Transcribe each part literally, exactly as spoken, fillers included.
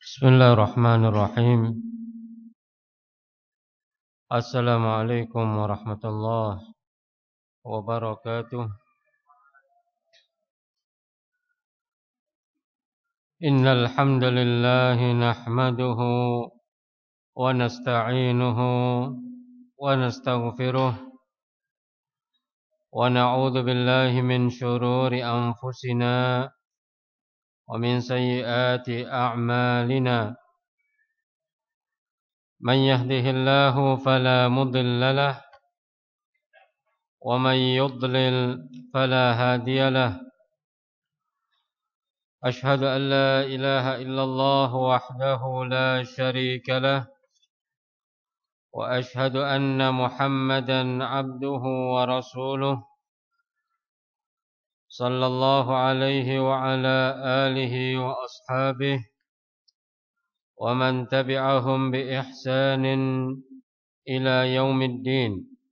Bismillahirrahmanirrahim. Assalamualaikum warahmatullahi wabarakatuh. Innal hamdalillah nahmaduhu wa nasta'inuhu wa nastaghfiruh wa na'udzu billahi min shururi anfusina wa min sayyiati a'malina. Man yahdihillahu fala mudilla lahu wa man yudlil fala hadiya lahu. أشهد أن لا إله إلا الله وحده لا شريك له وأشهد أن محمدا عبده ورسوله صلى الله عليه وعلى آله وأصحابه ومن تبعهم بإحسان إلى يوم الدين.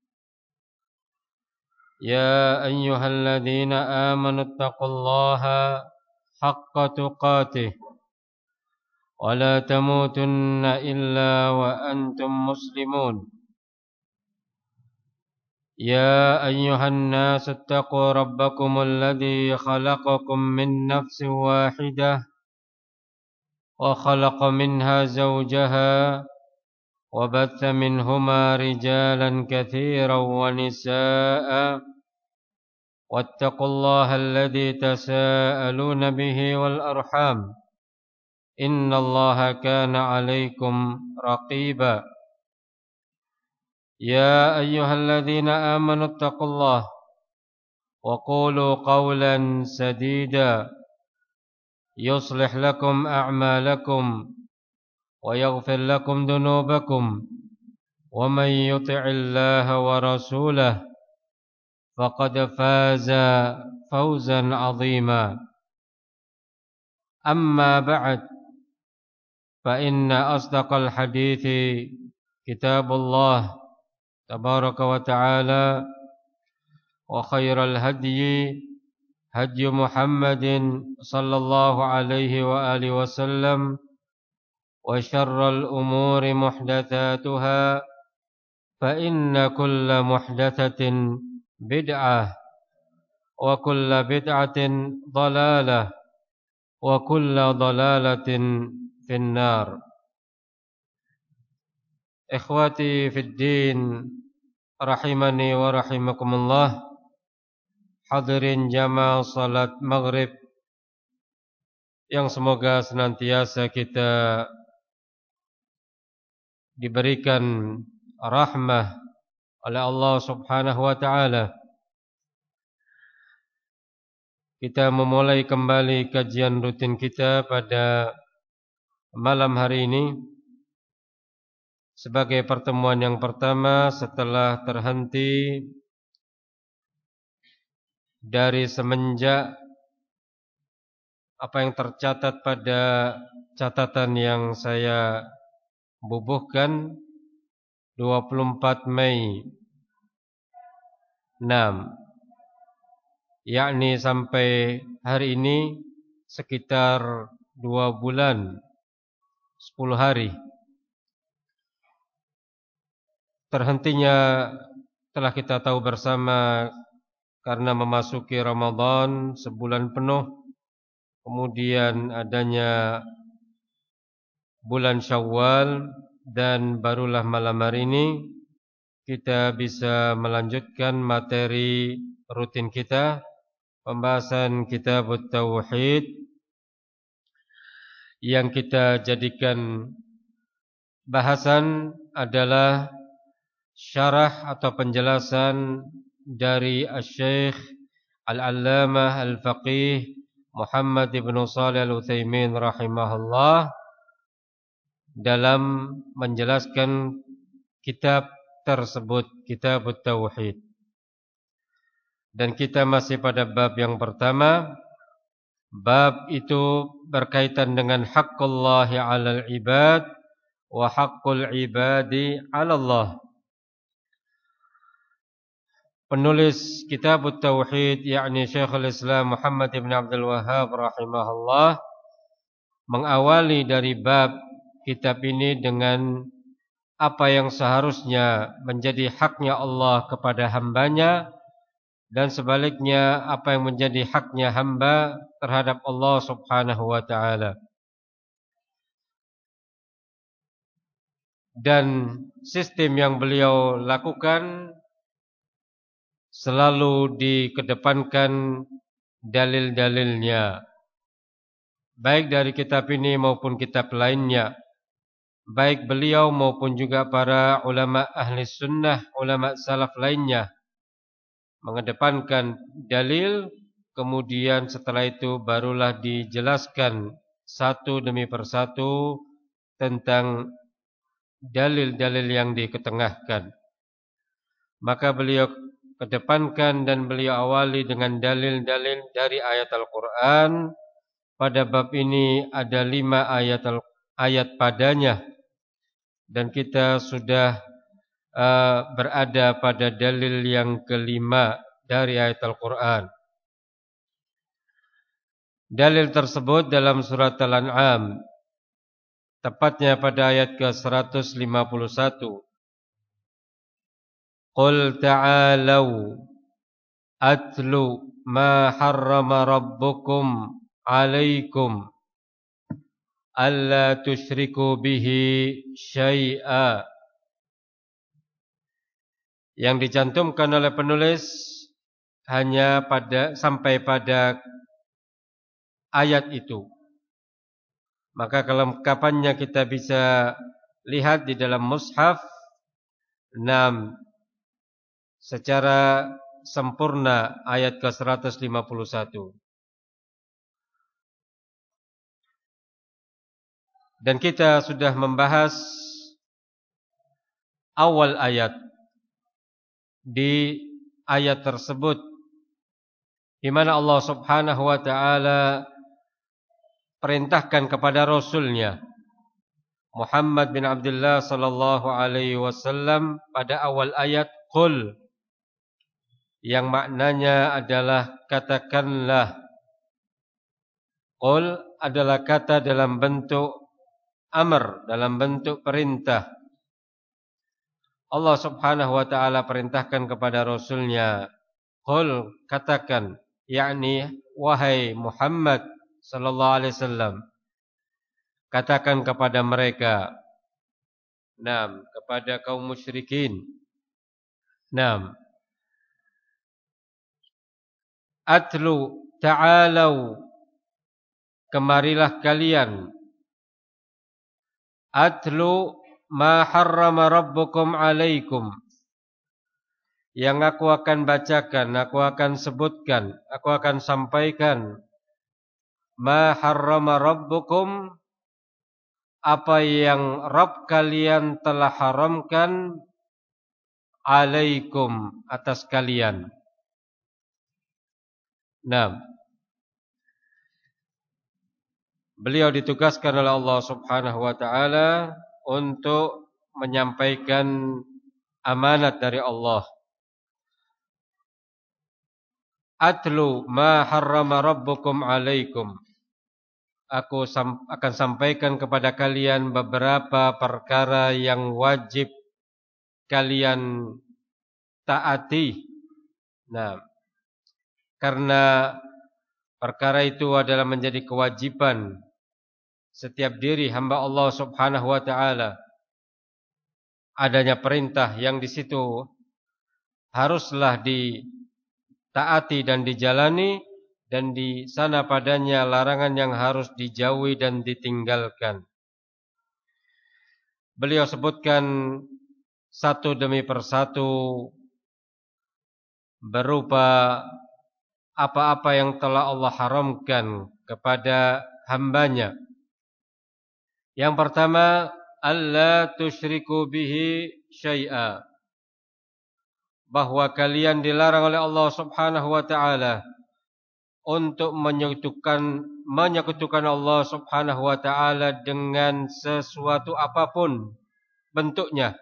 يا أيها الذين آمنوا اتقوا الله حق تقاته ولا تموتن إلا وأنتم مسلمون. يا أيها الناس اتقوا ربكم الذي خلقكم من نفس واحدة وخلق منها زوجها وبث منهما رجالا كثيرا ونساء واتقوا الله الذي تساءلون به والأرحام إن الله كان عليكم رقيبا. يا أيها الذين آمنوا اتقوا الله وقولوا قولا سديدا يصلح لكم أعمالكم ويغفر لكم ذنوبكم ومن يطع الله ورسوله فقد فاز فوزا عظيما. أما بعد فإن أصدق الحديث كتاب الله تبارك وتعالى وخير الهدي هدي محمد صلى الله عليه وآله وسلم وشر الأمور محدثاتها فإن كل محدثة بدعة وكل بدعة ضلالة وكل ضلالة في النار. Ikhwati fid din rahimani wa rahimakumullah. Hadirin jamaah salat maghrib yang semoga senantiasa kita diberikan rahmah oleh Allah Subhanahu wa taala. Kita memulai kembali kajian rutin kita pada malam hari ini sebagai pertemuan yang pertama setelah terhenti dari semenjak apa yang tercatat pada catatan yang saya bubuhkan dua puluh empat Mei enam, yakni sampai hari ini sekitar dua bulan sepuluh hari. Terhentinya telah kita tahu bersama karena memasuki Ramadan sebulan penuh, kemudian adanya bulan Syawal, dan barulah malam hari ini kita bisa melanjutkan materi rutin kita, pembahasan kitab Tauhid yang kita jadikan bahasan adalah syarah atau penjelasan dari Asy-Syaikh Al-Allamah Al-Faqih Muhammad ibn Shalih Al-Utsaimin rahimahullah dalam menjelaskan kitab tersebut, kitab Tauhid. Dan kita masih pada bab yang pertama. Bab itu berkaitan dengan haqqullahi 'alal ibad wa haqqul ibadi 'ala Allah. Penulis kitab Tauhid yakni Syekhul Islam Muhammad ibn Abdul Wahhab rahimahullah mengawali dari bab kitab ini dengan apa yang seharusnya menjadi haknya Allah kepada hambanya, dan sebaliknya apa yang menjadi haknya hamba terhadap Allah subhanahu wa ta'ala. Dan sistem yang beliau lakukan selalu dikedepankan dalil-dalilnya, baik dari kitab ini maupun kitab lainnya, baik beliau maupun juga para ulama ahli sunnah, ulama salaf lainnya, mengedepankan dalil, kemudian setelah itu barulah dijelaskan satu demi persatu tentang dalil-dalil yang diketengahkan. Maka beliau kedepankan dan beliau awali dengan dalil-dalil dari ayat Al-Quran. Pada bab ini ada lima ayat ayat padanya, dan kita sudah uh, berada pada dalil yang kelima dari ayat Al-Quran. Dalil tersebut dalam surat Al-An'am, tepatnya pada ayat ke seratus lima puluh satu. Qul ta'alau atlu ma harrama rabbukum alaikum alla tusyriku bihi syai'a. Yang dicantumkan oleh penulis hanya pada sampai pada ayat itu. Maka kelengkapannya kita bisa lihat di dalam mushaf enam secara sempurna ayat ke seratus lima puluh satu. Dan kita sudah membahas awal ayat. Di ayat tersebut di mana Allah Subhanahu wa taala perintahkan kepada rasulnya Muhammad bin Abdullah sallallahu alaihi wasallam pada awal ayat, qul, yang maknanya adalah katakanlah. Qul adalah kata dalam bentuk amr, dalam bentuk perintah. Allah Subhanahu wa taala perintahkan kepada rasulnya, qul, katakan, yakni wahai Muhammad sallallahu alaihi wasallam, katakan kepada mereka, nam, kepada kaum musyrikin, nam, atlu, ta'alau, kemarilah kalian, atlu ma harrama rabbukum alaikum, yang aku akan bacakan, aku akan sebutkan, aku akan sampaikan, ma harrama rabbukum, apa yang Rabb kalian telah haramkan, alaikum, atas kalian. Nah, beliau ditugaskan oleh Allah Subhanahu wa taala untuk menyampaikan amanat dari Allah. Atlu ma harrama rabbukum alaikum, aku akan sampaikan kepada kalian beberapa perkara yang wajib kalian taati. Nah, karena perkara itu adalah menjadi kewajiban setiap diri hamba Allah Subhanahu wa taala. Adanya perintah yang di situ haruslah ditaati dan dijalani, dan di sana padanya larangan yang harus dijauhi dan ditinggalkan. Beliau sebutkan satu demi persatu berupa apa-apa yang telah Allah haramkan kepada hambanya. Yang pertama, alla tusyriku bihi syai'a, bahwa kalian dilarang oleh Allah Subhanahu wa taala untuk menyekutukan menyekutukan Allah Subhanahu wa taala dengan sesuatu apapun bentuknya.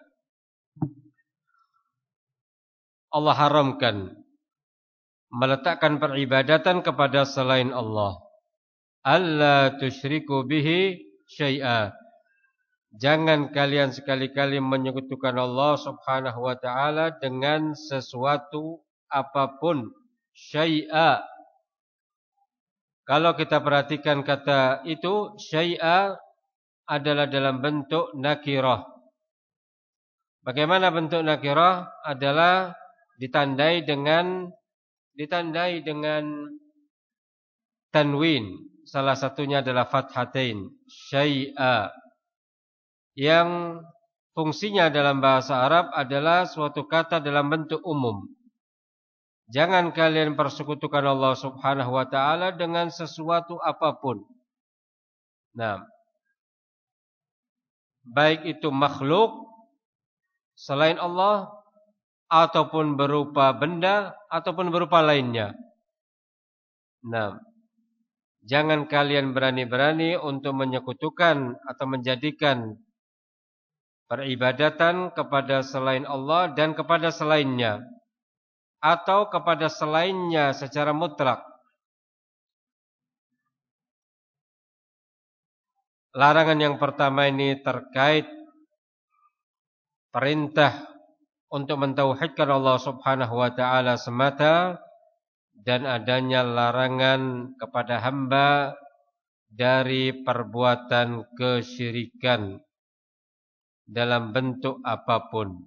Allah haramkan meletakkan peribadatan kepada selain Allah. alla tusyriku bihi syai'a. Jangan kalian sekali-kali menyekutukan Allah Subhanahu wa taala dengan sesuatu apapun, syai'a. Kalau kita perhatikan kata itu, syai'a adalah dalam bentuk nakirah. Bagaimana bentuk nakirah? Adalah ditandai dengan ditandai dengan tanwin. Salah satunya adalah fathatain, syai'a. Yang fungsinya dalam bahasa Arab adalah suatu kata dalam bentuk umum. Jangan kalian persekutukan Allah Subhanahu wa taala dengan sesuatu apapun. Nah, baik itu makhluk selain Allah ataupun berupa benda ataupun berupa lainnya. Nah, jangan kalian berani-berani untuk menyekutukan atau menjadikan peribadatan kepada selain Allah dan kepada selainnya, atau kepada selainnya secara mutlak. Larangan yang pertama ini terkait perintah untuk mentauhidkan Allah Subhanahu wa taala semata, dan adanya larangan kepada hamba dari perbuatan kesyirikan dalam bentuk apapun.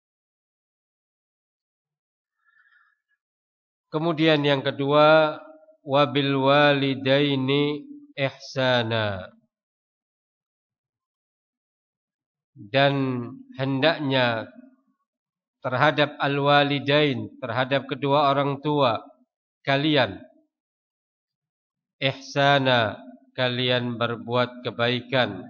Kemudian yang kedua, wabil walidaini ihsana. Dan hendaknya terhadap al-walidain, terhadap kedua orang tua kalian, ihsana, kalian berbuat kebaikan.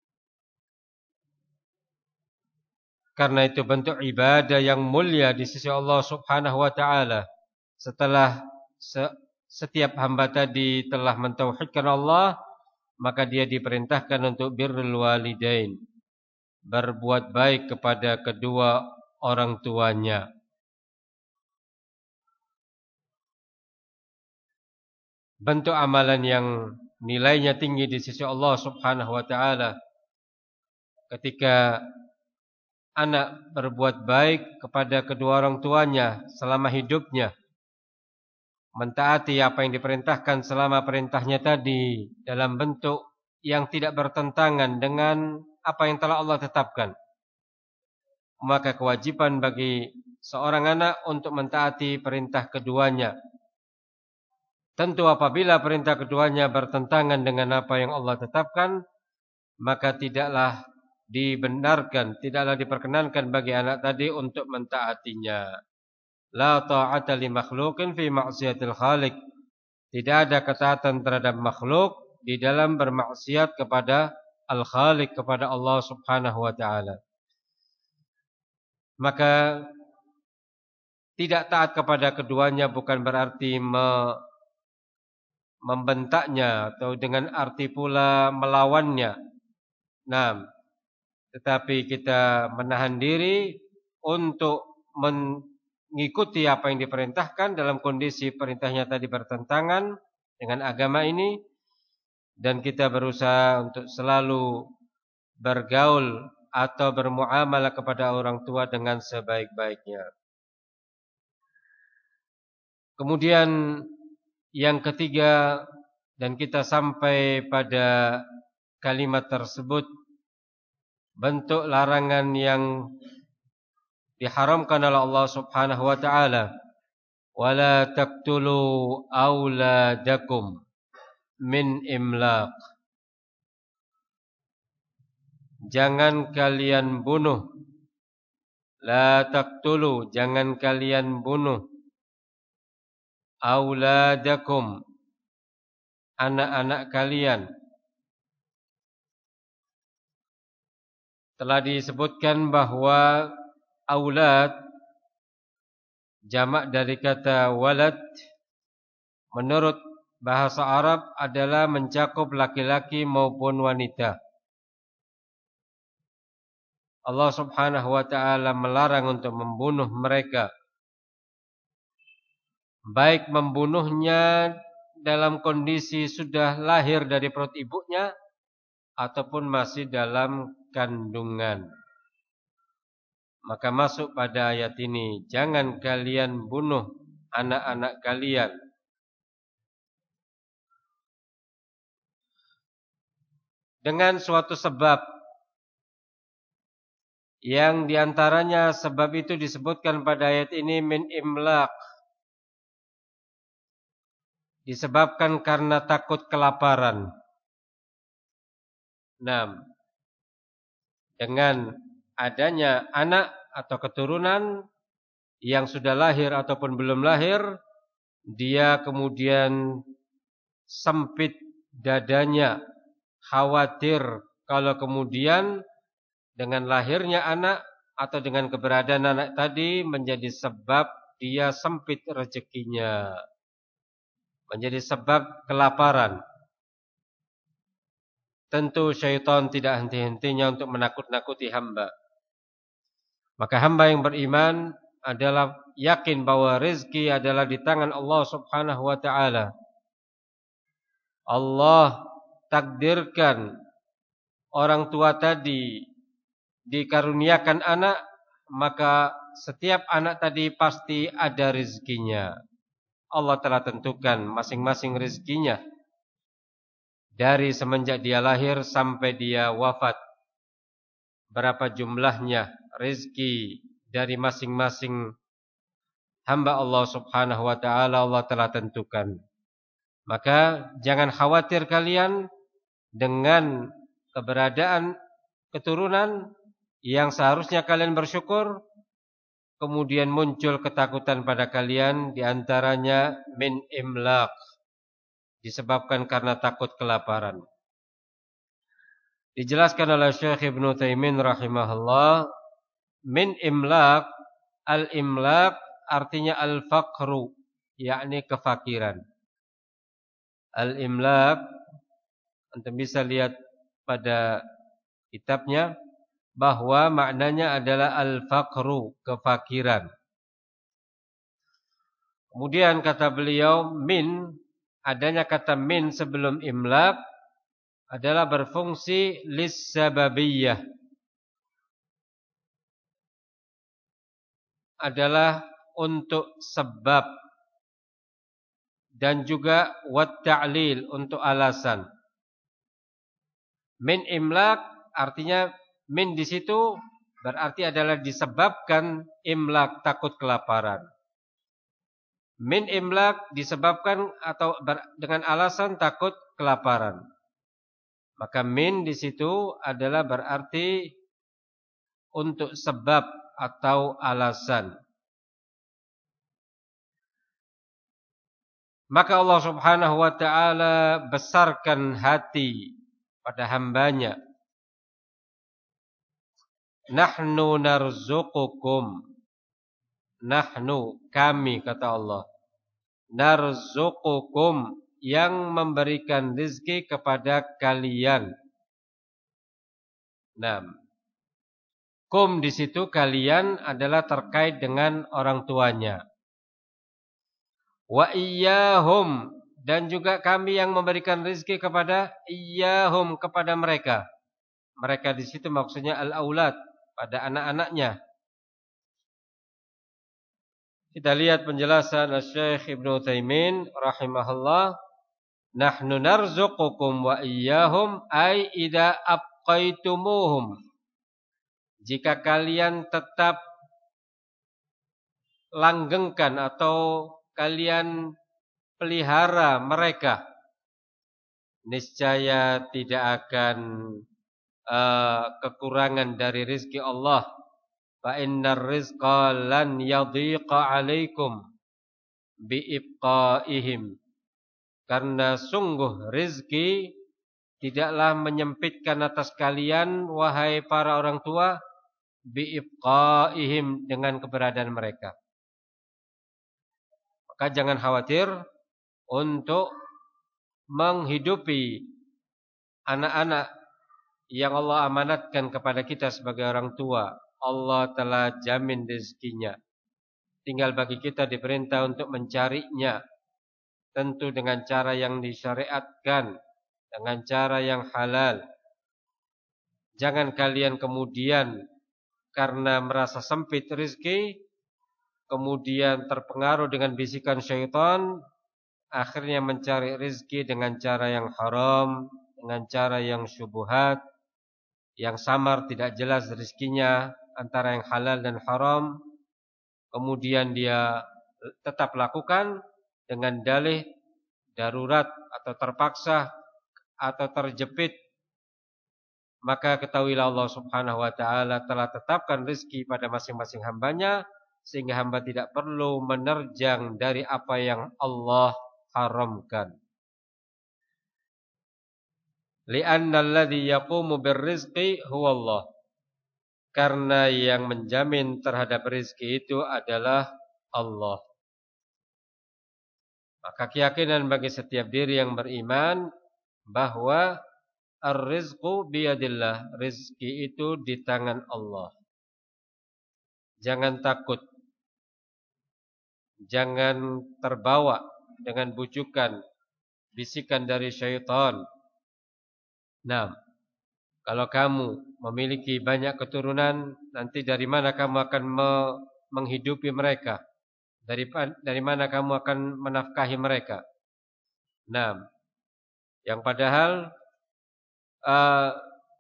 Karena itu bentuk ibadah yang mulia di sisi Allah Subhanahu wa taala. Setelah setiap hamba tadi telah mentauhidkan Allah, maka dia diperintahkan untuk birrul walidain, berbuat baik kepada kedua orang tuanya. Bentuk amalan yang nilainya tinggi di sisi Allah Subhanahu wa taala ketika anak berbuat baik kepada kedua orang tuanya selama hidupnya, mentaati apa yang diperintahkan selama perintahnya tadi dalam bentuk yang tidak bertentangan dengan apa yang telah Allah tetapkan, maka kewajiban bagi seorang anak untuk mentaati perintah keduanya. Tentu apabila perintah keduanya bertentangan dengan apa yang Allah tetapkan, maka tidaklah dibenarkan, tidaklah diperkenankan bagi anak tadi untuk mentaatinya. La ta'ata li makhluqin fi ma'siyatil khaliq. Tidak ada ketaatan terhadap makhluk di dalam bermaksiat kepada Al-Khaliq, kepada Allah Subhanahu wa taala. Maka tidak taat kepada keduanya bukan berarti me membentaknya atau dengan arti pula melawannya. Nah, tetapi kita menahan diri untuk mengikuti apa yang diperintahkan dalam kondisi perintahnya tadi bertentangan dengan agama ini, dan kita berusaha untuk selalu bergaul atau bermuamalah kepada orang tua dengan sebaik-baiknya. Kemudian yang ketiga, dan kita sampai pada kalimat tersebut, bentuk larangan yang diharamkan oleh Allah Subhanahu wa taala. Wala taqtulu auladakum min imlaq. Jangan kalian bunuh. La taqtulu, jangan kalian bunuh. Auladakum, anak-anak kalian. Telah disebutkan bahwa aulad jamak dari kata walad menurut bahasa Arab adalah mencakup laki-laki maupun wanita. Allah Subhanahu wa taala melarang untuk membunuh mereka, baik membunuhnya dalam kondisi sudah lahir dari perut ibunya ataupun masih dalam kandungan. Maka masuk pada ayat ini, jangan kalian bunuh anak-anak kalian dengan suatu sebab yang diantaranya sebab itu disebutkan pada ayat ini min imlaq, disebabkan karena takut kelaparan. Nah, dengan adanya anak atau keturunan yang sudah lahir ataupun belum lahir, dia kemudian sempit dadanya, khawatir kalau kemudian dengan lahirnya anak atau dengan keberadaan anak tadi menjadi sebab dia sempit rezekinya, menjadi sebab kelaparan. Tentu syaitan tidak henti-hentinya untuk menakut-nakuti hamba. Maka hamba yang beriman adalah yakin bahwa rezeki adalah di tangan Allah Subhanahu wa taala. Allah takdirkan orang tua tadi dikaruniakan anak, maka setiap anak tadi pasti ada rezekinya. Allah telah tentukan masing-masing rezekinya dari semenjak dia lahir sampai dia wafat. Berapa jumlahnya rezeki dari masing-masing hamba Allah Subhanahu wa taala Allah telah tentukan. Maka jangan khawatir kalian dengan keberadaan keturunan yang seharusnya kalian bersyukur, kemudian muncul ketakutan pada kalian, diantaranya min imlaq, disebabkan karena takut kelaparan. Dijelaskan oleh Syekh Ibnu Taimin rahimahullah, min imlaq, al-imlaq artinya al-faqru, yakni kefakiran. Al-imlaq, antum bisa lihat pada kitabnya bahwa maknanya adalah al-faqru, kefakiran. Kemudian kata beliau, min, adanya kata min sebelum imlaq adalah berfungsi lis-sababiyah, adalah untuk sebab, dan juga wat ta'lil, untuk alasan. Min imlaq artinya min di situ berarti adalah disebabkan imlaq, takut kelaparan. Min imlaq disebabkan atau ber, dengan alasan takut kelaparan. Maka min di situ adalah berarti untuk sebab atau alasan. Maka Allah Subhanahu wa taala besarkan hati pada hambanya. Nahnu narzuqukum, nahnu, kami, kata Allah, narzuqukum, yang memberikan rezeki kepada kalian. Nah, kum di situ kalian adalah terkait dengan orang tuanya. Wa iyyahum, dan juga kami yang memberikan rezeki kepada iyyahum, kepada mereka. Mereka di situ maksudnya al-aulad, pada anak-anaknya. Kita lihat penjelasan Syekh Ibnu Taimin rahimahullah, nahnu narzuqukum wa iyyahum ay idza abqaitumuhum, jika kalian tetap langgengkan atau kalian pelihara mereka, niscaya tidak akan uh, kekurangan dari rezeki Allah. Fa innar rizqa lan yadhiqa 'alaikum biibqaihim, karena sungguh rezeki tidaklah menyempitkan atas kalian wahai para orang tua, biibqaihim, dengan keberadaan mereka. Maka jangan khawatir untuk menghidupi anak-anak yang Allah amanatkan kepada kita sebagai orang tua. Allah telah jamin rezekinya. Tinggal bagi kita diperintah untuk mencarinya. tentu dengan cara yang disyariatkan, dengan cara yang halal. Jangan kalian kemudian karena merasa sempit rezeki, kemudian terpengaruh dengan bisikan syaitan, akhirnya mencari rezeki dengan cara yang haram, dengan cara yang syubhat, yang samar, tidak jelas rezekinya antara yang halal dan haram. Kemudian dia tetap lakukan dengan dalih darurat atau terpaksa atau terjepit, maka ketahuilah Allah Subhanahu wa taala telah tetapkan rezeki pada masing-masing hambanya, sehingga hamba tidak perlu menerjang dari apa yang Allah haramkan. Li'anna alladhi yaqumu birrizqi huwa Allah. Karena yang menjamin terhadap rezeki itu adalah Allah. Maka keyakinan bagi setiap diri yang beriman bahwa ar-rizqu biyadillah, rezeki itu di tangan Allah. Jangan takut, jangan terbawa dengan bujukan, bisikan dari syaitan. Nah, kalau kamu memiliki banyak keturunan, nanti dari mana kamu akan me menghidupi mereka? Dari, dari mana kamu akan menafkahi mereka? Nah, yang padahal uh,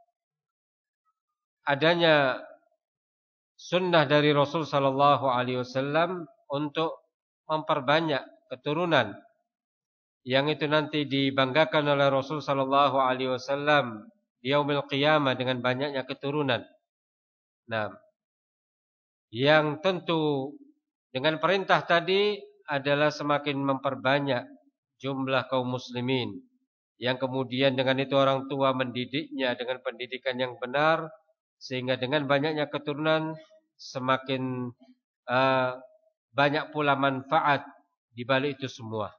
adanya sunnah dari Rasul sallallahu alaihi wasallam untuk memperbanyak keturunan, yang itu nanti dibanggakan oleh Rasul sallallahu alaihi wasallam di yaumil qiyamah dengan banyaknya keturunan. Nah, yang tentu dengan perintah tadi adalah semakin memperbanyak jumlah kaum muslimin, yang kemudian dengan itu orang tua mendidiknya dengan pendidikan yang benar, sehingga dengan banyaknya keturunan semakin uh, banyak pula manfaat di balik itu semua.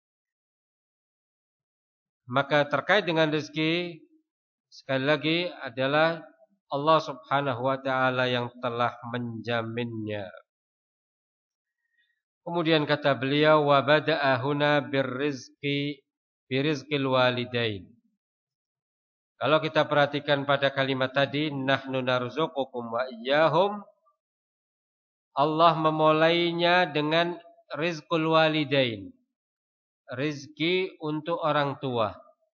Maka terkait dengan rezeki, sekali lagi adalah Allah Subhanahu wa taala yang telah menjaminnya. Kemudian kata beliau, wa bada'a huna birrizqi birizqil walidain. Kalau kita perhatikan pada kalimat tadi, nahnu narzuqukum wa iyyahum, Allah memulainya dengan rizqul walidain, rizki untuk orang tua.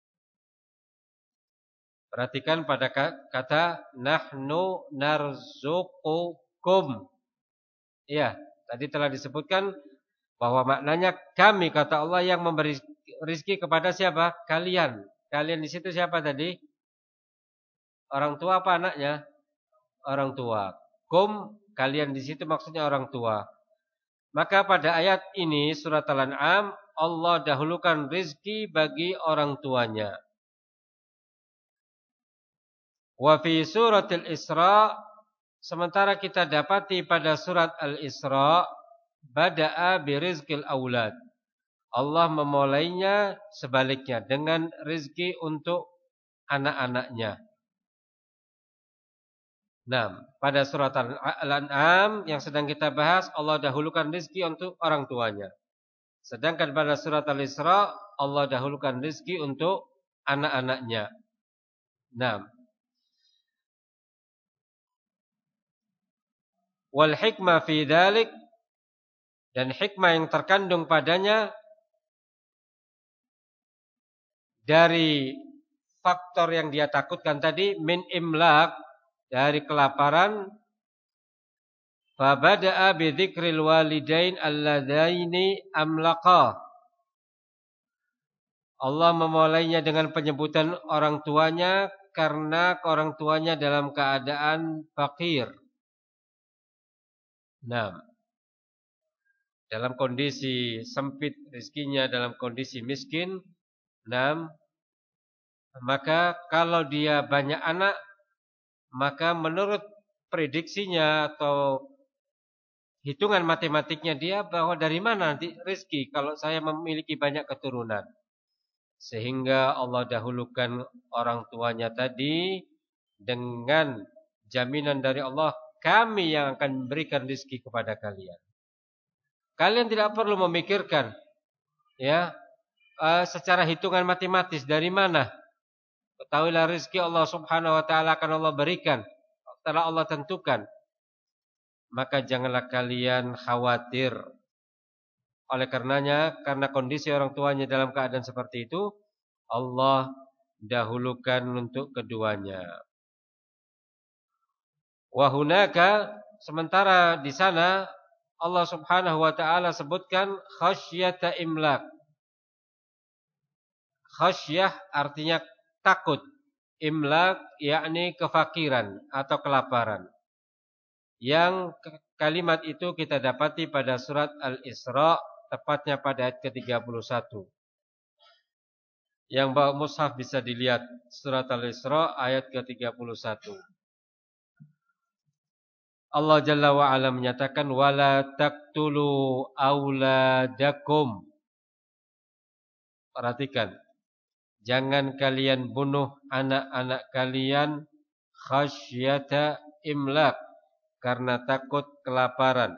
Perhatikan pada kata nahnu narzuqukum. Iya, tadi telah disebutkan bahwa maknanya kami, kata Allah, yang memberi rizki kepada siapa? Kalian. Kalian di situ siapa tadi? Orang tua apa anaknya? Orang tua. Kum, kalian di situ maksudnya orang tua. Maka pada ayat ini surat Al-An'am, Allah dahulukan rizki bagi orang tuanya. Wa fi suratil Isra, sementara kita dapati pada surat Al-Isra, bada'a birizqil aulad. Allah memulainya sebaliknya dengan rizki untuk anak-anaknya. Nah, pada surat Al-An'am yang sedang kita bahas, Allah dahulukan rizki untuk orang tuanya. Sedangkan pada surat Al-Isra, Allah dahulukan rizki untuk anak-anaknya. Nah, wal hikmah fi dzalik, dan hikmah yang terkandung padanya dari faktor yang dia takutkan tadi, min imlaq, dari kelaparan, fa bada'a bi dzikril walidain alladaini amlaqa. Allah memulainya dengan penyebutan orang tuanya karena orang tuanya dalam keadaan fakir. Nah, dalam kondisi sempit rezekinya, dalam kondisi miskin. Nah, maka kalau dia banyak anak, maka menurut prediksinya atau hitungan matematiknya dia, bahwa dari mana nanti rezeki kalau saya memiliki banyak keturunan. Sehingga Allah dahulukan orang tuanya tadi dengan jaminan dari Allah, kami yang akan memberikan rezeki kepada kalian. Kalian tidak perlu memikirkan, ya, uh, secara hitungan matematis dari mana? Ketahuilah rezeki Allah Subhanahu wa taala akan Allah berikan, telah Allah tentukan. Maka janganlah kalian khawatir. Oleh karenanya, karena kondisi orang tuanya dalam keadaan seperti itu, Allah dahulukan untuk keduanya. Wa hunaka, sementara di sana Allah Subhanahu wa taala sebutkan khasyata imlak. Khasyah artinya takut. Imlak yakni kefakiran atau kelaparan. Yang kalimat itu kita dapati pada surat Al-Isra, tepatnya pada ayat ke tiga puluh satu. Yang bawa mushaf bisa dilihat surat Al-Isra ayat ke tiga puluh satu. Allah Jalla wa Ala menyatakan wala taqtulu auladakum. Perhatikan, jangan kalian bunuh anak-anak kalian khasyata imlak, karena takut kelaparan.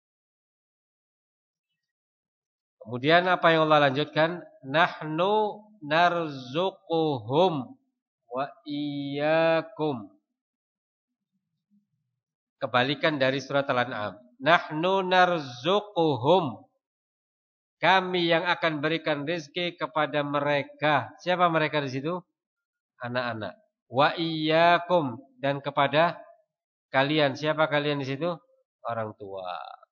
Kemudian apa yang Allah lanjutkan? Nahnu narzuquhum wa iyyakum. Kebalikan dari surat Al-An'am. Nahnu narzuquhum. Kami yang akan berikan rezeki kepada mereka. Siapa mereka di situ? Anak-anak. Wa iyyakum, dan kepada kalian. Siapa kalian di situ? Orang tua.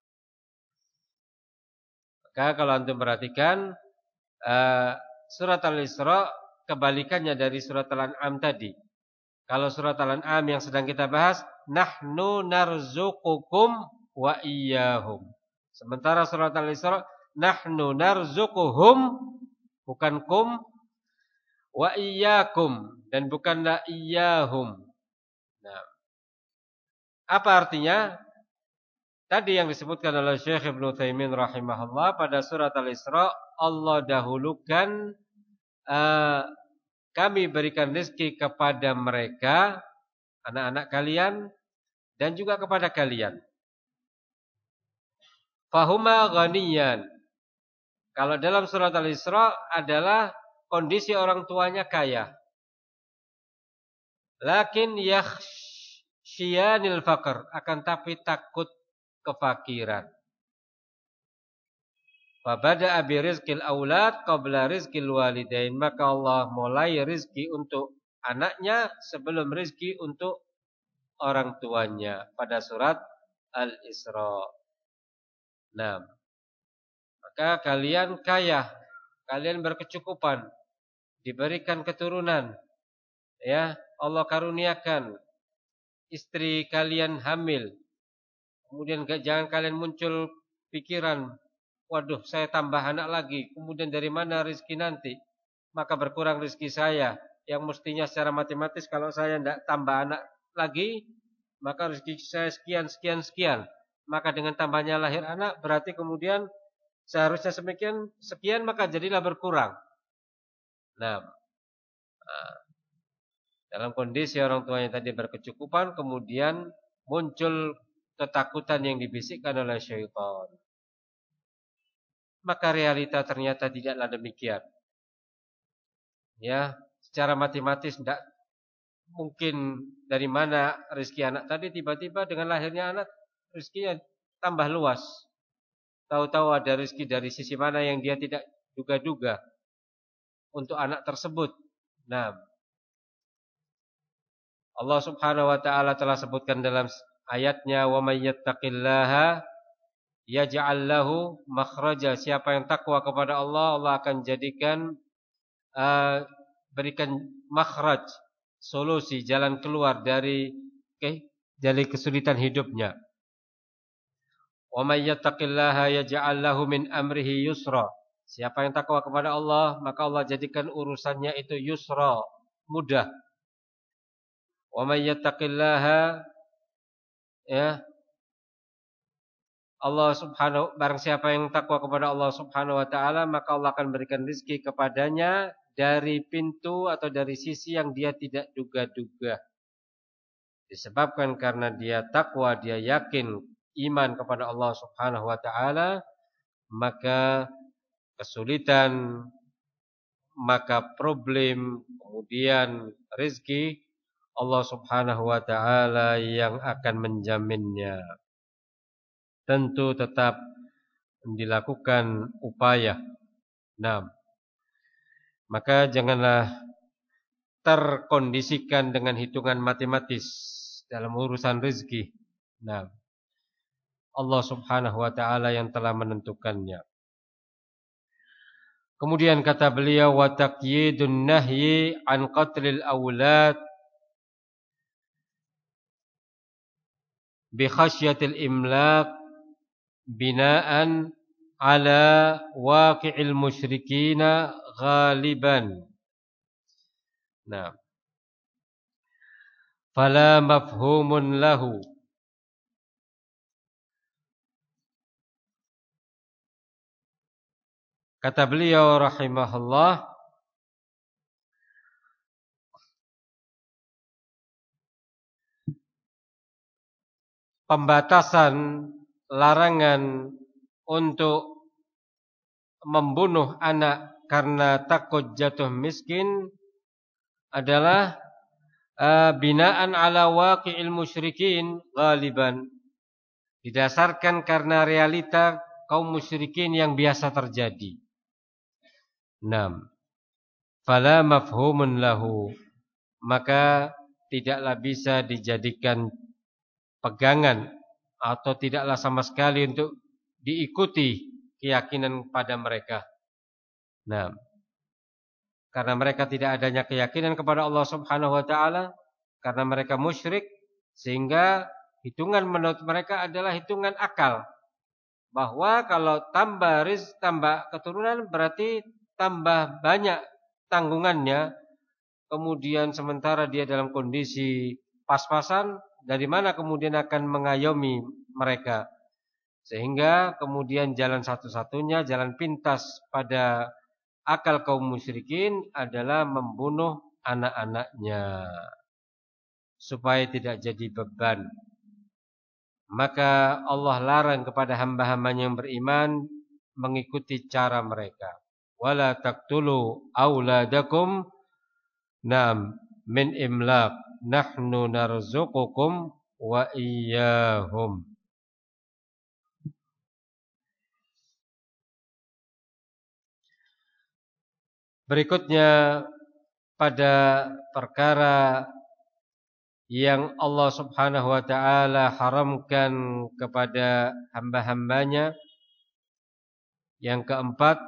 Maka kalau antum perhatikan uh, surat Al-Isra kebalikannya dari surat Al-An'am tadi. Kalau surat Al-An'am yang sedang kita bahas, nahnu narzuqukum wa iyyahum. Sementara surat Al-Isra, nahnu narzuquhum, bukan kum, wa iyyakum, dan bukanlah iyyahum. Nah, apa artinya? Tadi yang disebutkan oleh Syekh Ibnu Taimin rahimahullah pada surat Al-Isra, Allah dahulukan uh, kami berikan rezeki kepada mereka, anak-anak kalian, dan juga kepada kalian. Fahuma ghaniyan. Kalau dalam surat Al-Isra adalah kondisi orang tuanya kaya. Lakin yakhshiyanil faqr, akan tapi takut kefakiran. Fabada'a bi rizqil aulad qabla rizqil walidain. Maka Allah mulai rizki untuk anaknya sebelum rizki untuk orang tuanya pada surat Al-Isra. Nah, maka kalian kaya, kalian berkecukupan, diberikan keturunan, ya, Allah karuniakan istri kalian hamil. Kemudian jangan kalian muncul pikiran, waduh saya tambah anak lagi, kemudian dari mana rezeki nanti? Maka berkurang rezeki saya. Yang mestinya secara matematis kalau saya tidak tambah anak lagi, maka rezeki saya sekian, sekian, sekian. Maka dengan tambahnya lahir anak, berarti kemudian seharusnya semikian, sekian, maka jadilah berkurang. Nah, dalam kondisi orang tuanya tadi berkecukupan, kemudian muncul ketakutan yang dibisikkan oleh syaitan. Maka realita ternyata tidaklah demikian. Ya, secara matematis tidak mungkin dari mana rezeki anak tadi tiba-tiba dengan lahirnya anak rezekinya tambah luas. Tahu-tahu ada rezeki dari sisi mana yang dia tidak duga-duga untuk anak tersebut. Nah, Allah Subhanahu wa taala telah sebutkan dalam ayatnya, wa may yattaqillaha yaj'al lahu makhraja. Siapa yang takwa kepada Allah, Allah akan jadikan uh, berikan makhraj, solusi, jalan keluar dari okay, dari kesulitan hidupnya. Wa may yattaqillaha yaj'al lahu min amrihi yusra. Siapa yang takwa kepada Allah, maka Allah jadikan urusannya itu yusra, mudah. Wa may yattaqillaha, ya, Allah Subhanahu, barang siapa yang takwa kepada Allah Subhanahu wa taala, maka Allah akan berikan rezeki kepadanya dari pintu atau dari sisi yang dia tidak duga-duga. Disebabkan karena dia takwa, dia yakin iman kepada Allah Subhanahu wa taala, maka kesulitan maka problem kemudian rezeki Allah Subhanahu wa taala yang akan menjaminnya. Tentu tetap dilakukan upaya. Nah, maka janganlah terkondisikan dengan hitungan matematis dalam urusan rezeki. Nah, Allah Subhanahu wa taala yang telah menentukannya. Kemudian kata beliau wa taqyidun nahyi an qatlil aulad bi khasyatil imlaq binaan ala waqi'il musyrikina ghaliban. Nah, fala mafhumun lahu. Kata beliau rahimahullah, pembatasan larangan untuk membunuh anak karena takut jatuh miskin adalah uh, binaan ala waqi'il musyrikin ghaliban, didasarkan karena realita kaum musyrikin yang biasa terjadi. Naam. Fala mafhumun lahu, maka tidaklah bisa dijadikan pegangan atau tidaklah sama sekali untuk diikuti keyakinan pada mereka. Nah, karena mereka tidak adanya keyakinan kepada Allah Subhanahu wa taala, karena mereka musyrik, sehingga hitungan menurut mereka adalah hitungan akal, bahwa kalau tambah rizq, tambah keturunan berarti tambah banyak tanggungannya. Kemudian sementara dia dalam kondisi pas-pasan, dari mana kemudian akan mengayomi mereka? Sehingga kemudian jalan satu-satunya, jalan pintas pada akal kaum musyrikin adalah membunuh anak-anaknya supaya tidak jadi beban. Maka Allah larang kepada hamba-hambanya yang beriman mengikuti cara mereka. Wala taqtulu auladakum nam min imlaq nahnu narzuqukum wa iyyahum. Berikutnya pada perkara yang Allah Subhanahu wa taala haramkan kepada hamba-hambanya, yang keempat,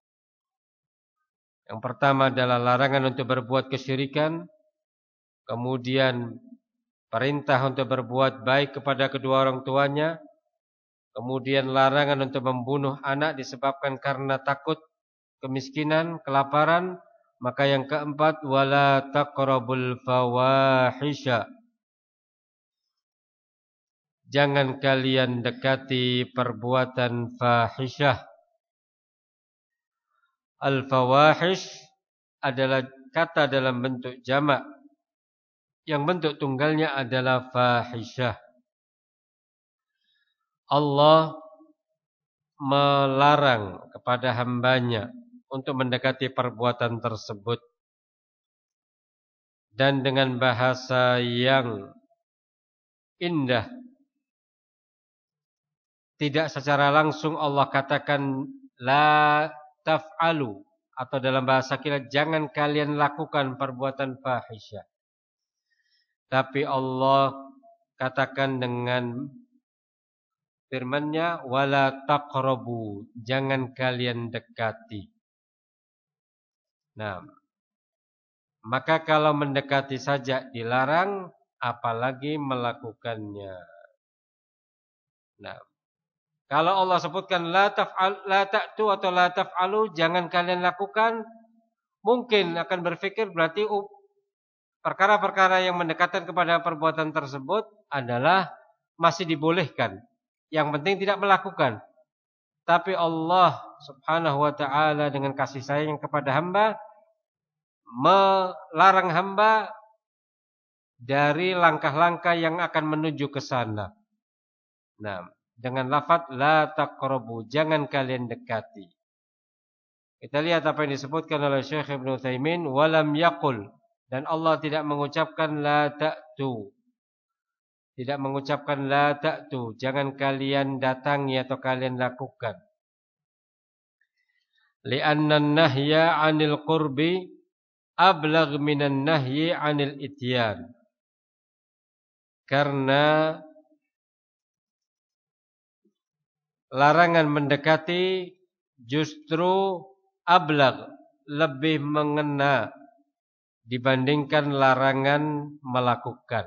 yang pertama adalah larangan untuk berbuat kesyirikan, kemudian perintah untuk berbuat baik kepada kedua orang tuanya, kemudian larangan untuk membunuh anak disebabkan karena takut kemiskinan, kelaparan. Maka yang keempat, wala taqrabul fawahisha, jangan kalian dekati perbuatan fahisyah. Al-fawahish adalah kata dalam bentuk jamak, yang bentuk tunggalnya adalah fahisyah. Allah melarang kepada hambanya untuk mendekati perbuatan tersebut, dan dengan bahasa yang indah. Tidak secara langsung Allah katakan la taf'alu, atau dalam bahasa kita jangan kalian lakukan perbuatan fahisyah. Tapi Allah katakan dengan firman-Nya wala taqrabu, jangan kalian dekati. Nah, maka kalau mendekati saja dilarang, apalagi melakukannya. Nah, kalau Allah sebutkan la taf'al, la ta'tu atau la taf'alu, jangan kalian lakukan, mungkin akan berpikir berarti perkara-perkara yang mendekatkan kepada perbuatan tersebut adalah masih dibolehkan. Yang penting tidak melakukan. Tapi Allah Subhanahu wa taala dengan kasih sayang kepada hamba melarang hamba dari langkah-langkah yang akan menuju ke sana. Nah, dengan lafaz la taqrabu, jangan kalian dekati. Kita lihat apa yang disebutkan oleh Syekh Ibnu Utsaimin, walam yaqul, dan Allah tidak mengucapkan la ta'tu. Tidak mengucapkan la ta'tu, jangan kalian datangi atau kalian lakukan. Li'anna an-nahya 'anil qurbi ablagh minan nahyi 'anil ityan. Karena larangan mendekati justru ablagh, lebih mengena dibandingkan larangan melakukan.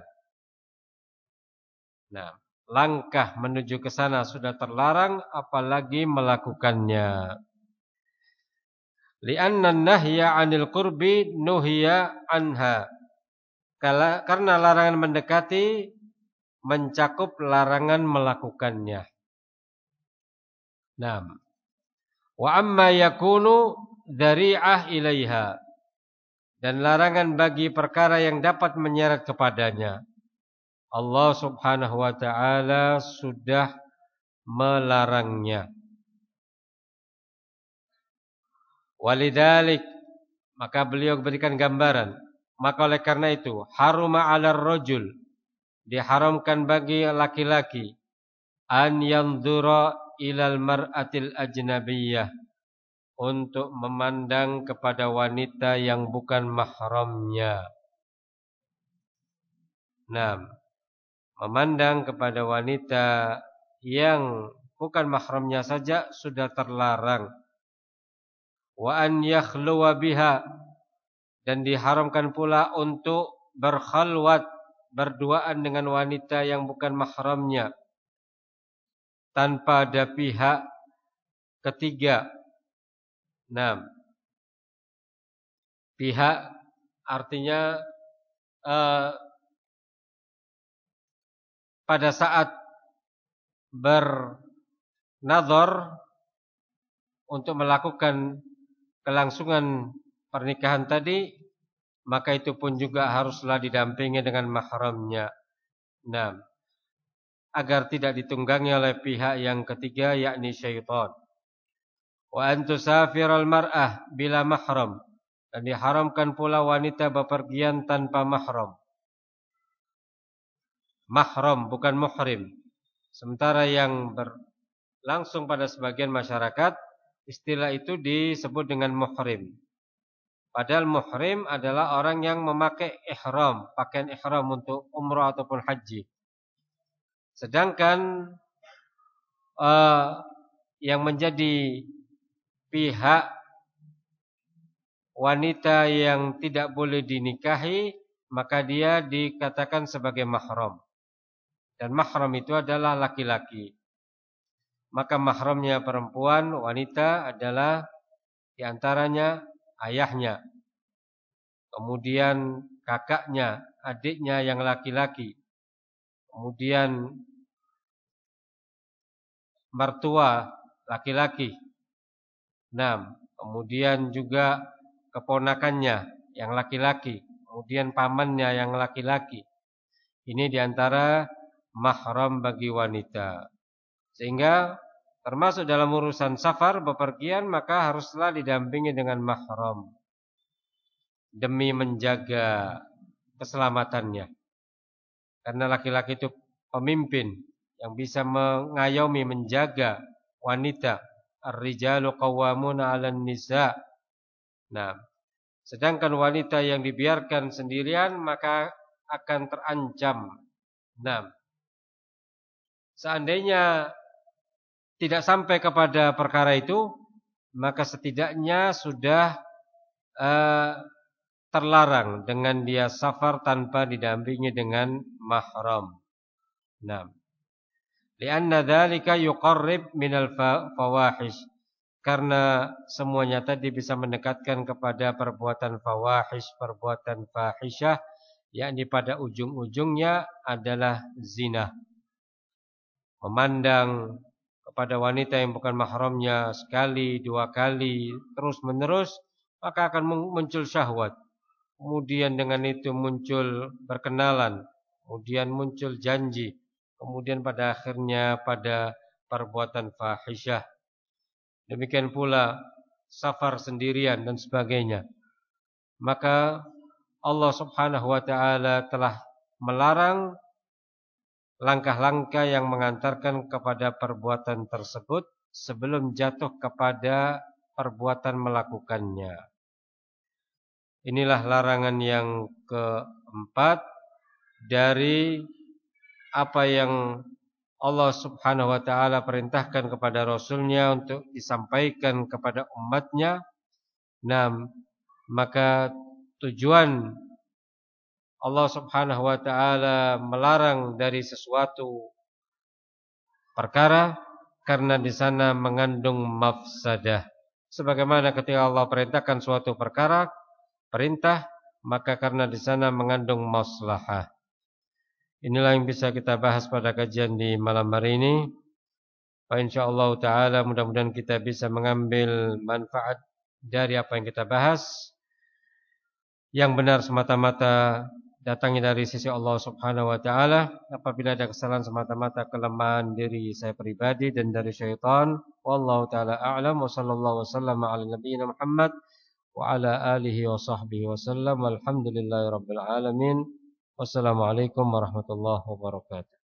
Nah, langkah menuju ke sana sudah terlarang, apalagi melakukannya. Li'anna an-nahya 'anil qurbi nuhiya anha. Karena larangan mendekati mencakup larangan melakukannya. Nah, wa amma yakunu dzari'ah ilaiha, dan larangan bagi perkara yang dapat menyeret kepadanya. Allah Subhanahu wa taala sudah melarangnya. Walidalik, maka beliau berikan gambaran, maka oleh karena itu haruma 'alar rajul, diharamkan bagi laki-laki, an yanzura ilal mar'atil ajnabiyyah, untuk memandang kepada wanita yang bukan mahramnya. Nah, memandang kepada wanita yang bukan mahramnya saja sudah terlarang. Wa an yakhluwa biha, dan diharamkan pula untuk berkhalwat, berduaan dengan wanita yang bukan mahramnya tanpa ada pihak ketiga. Nah, pihak artinya eh, pada saat bernazar untuk melakukan kelangsungan pernikahan tadi, maka itu pun juga haruslah didampingi dengan mahramnya. Nah, agar tidak ditunggangi oleh pihak yang ketiga, yakni syaitan. Wa an tusafiral mar'ah bila mahram, dan diharamkan pula wanita bepergian tanpa mahram. Mahram bukan muhrim. Sementara yang berlangsung pada sebagian masyarakat, istilah itu disebut dengan muhrim. Padahal muhrim adalah orang yang memakai ihram, pakaian ihram untuk umrah ataupun haji. Sedangkan uh, yang menjadi pihak wanita yang tidak boleh dinikahi, maka dia dikatakan sebagai mahram. Dan mahram itu adalah laki-laki. Maka mahramnya perempuan, wanita adalah diantaranya ayahnya, kemudian kakaknya, adiknya yang laki-laki, kemudian mertua laki-laki. Nah, kemudian juga keponakannya yang laki-laki, kemudian pamannya yang laki-laki. Ini diantara mahram bagi wanita. Sehingga termasuk dalam urusan safar, bepergian, maka haruslah didampingi dengan mahram demi menjaga keselamatannya. Karena laki-laki itu pemimpin yang bisa mengayomi, menjaga wanita. Ar-rijalu qawwamuna 'alan nisa. Nah, sedangkan wanita yang dibiarkan sendirian maka akan terancam. Nah, seandainya tidak sampai kepada perkara itu, maka setidaknya sudah uh, terlarang dengan dia safar tanpa didampingi dengan mahram. Nah, lianna dzalika yuqarrib minal fawahish, karena semuanya tadi bisa mendekatkan kepada perbuatan fawahish, perbuatan fahisyah, yakni pada ujung-ujungnya adalah zina. Memandang kepada wanita yang bukan mahramnya sekali, dua kali, terus menerus, maka akan muncul syahwat. Kemudian dengan itu muncul berkenalan, kemudian muncul janji, kemudian pada akhirnya pada perbuatan fahisyah. Demikian pula safar sendirian dan sebagainya. Maka Allah Subhanahu wa taala telah melarang langkah-langkah yang mengantarkan kepada perbuatan tersebut sebelum jatuh kepada perbuatan melakukannya. Inilah larangan yang keempat dari apa yang Allah Subhanahu wa taala perintahkan kepada Rasulnya untuk disampaikan kepada umatnya. Nah, maka tujuan Allah Subhanahu wa taala melarang dari sesuatu perkara karena di sana mengandung mafsadah. Sebagaimana ketika Allah perintahkan suatu perkara, perintah, maka karena di sana mengandung maslahah. Inilah yang bisa kita bahas pada kajian di malam hari ini. Insyaallah taala mudah-mudahan kita bisa mengambil manfaat dari apa yang kita bahas. Yang benar semata-mata datangnya dari sisi Allah Subhanahu wa taala. Apabila ada kesalahan semata-mata kelemahan diri saya pribadi dan dari syaitan. Wallahu taala a'lam wa sallallahu wasallam ala nabiyyina Muhammad wa ala alihi wa sahbihi wasallam. Walhamdulillahirabbil alamin. Wassalamualaikum warahmatullahi wabarakatuh.